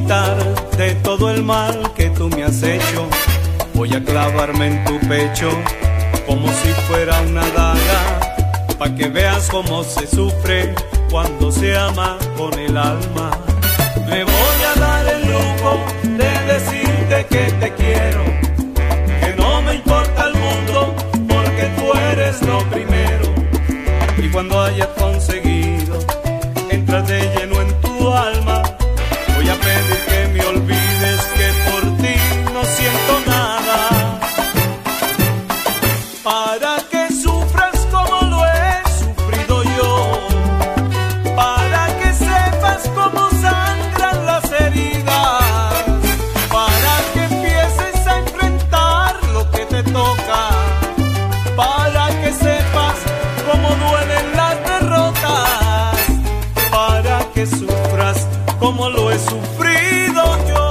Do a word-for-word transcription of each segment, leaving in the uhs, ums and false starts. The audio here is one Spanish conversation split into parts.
quitarte todo el mal que tú me has hecho. Voy a clavarme en tu pecho como si fuera una daga, pa' que veas cómo se sufre cuando se ama con el alma. Me voy a dar el lujo de decirte que te quiero, que no me importa el mundo porque tú eres lo primero. Y cuando hayas conseguido entrar de lleno en tu alma, voy a pedir que me olvides, que por ti no siento nada, para que sufras como lo he sufrido yo, para que sepas cómo sangran las heridas, para que empieces a enfrentar lo que te toca, para que sepas cómo duelen las derrotas, para que sufras como lo he sufrido yo.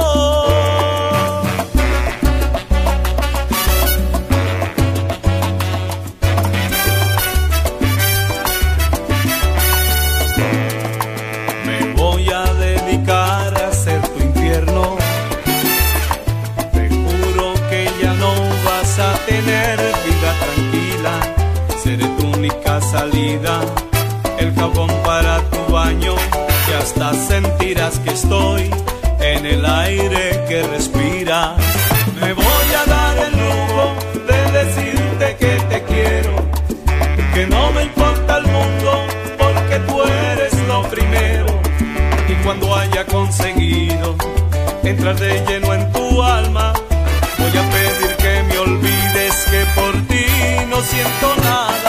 Me voy a dedicar a ser tu infierno. Te juro que ya no vas a tener vida tranquila. Seré tu única salida, el jabón para tu baño, y hasta sentirás que estoy en el aire que respiras. Me voy a dar el lujo de decirte que te quiero, que no me importa el mundo porque tú eres lo primero. Y cuando haya conseguido entrar de lleno en tu alma, voy a pedir que me olvides, que por ti no siento nada,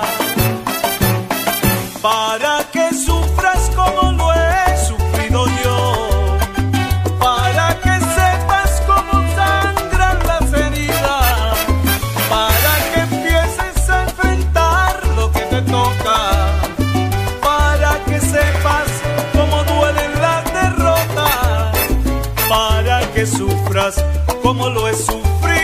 para que sufras como lo he sufrido yo, para que sepas cómo sangran las heridas, para que empieces a enfrentar lo que te toca, para que sepas cómo duelen las derrotas, para que sufras como lo he sufrido.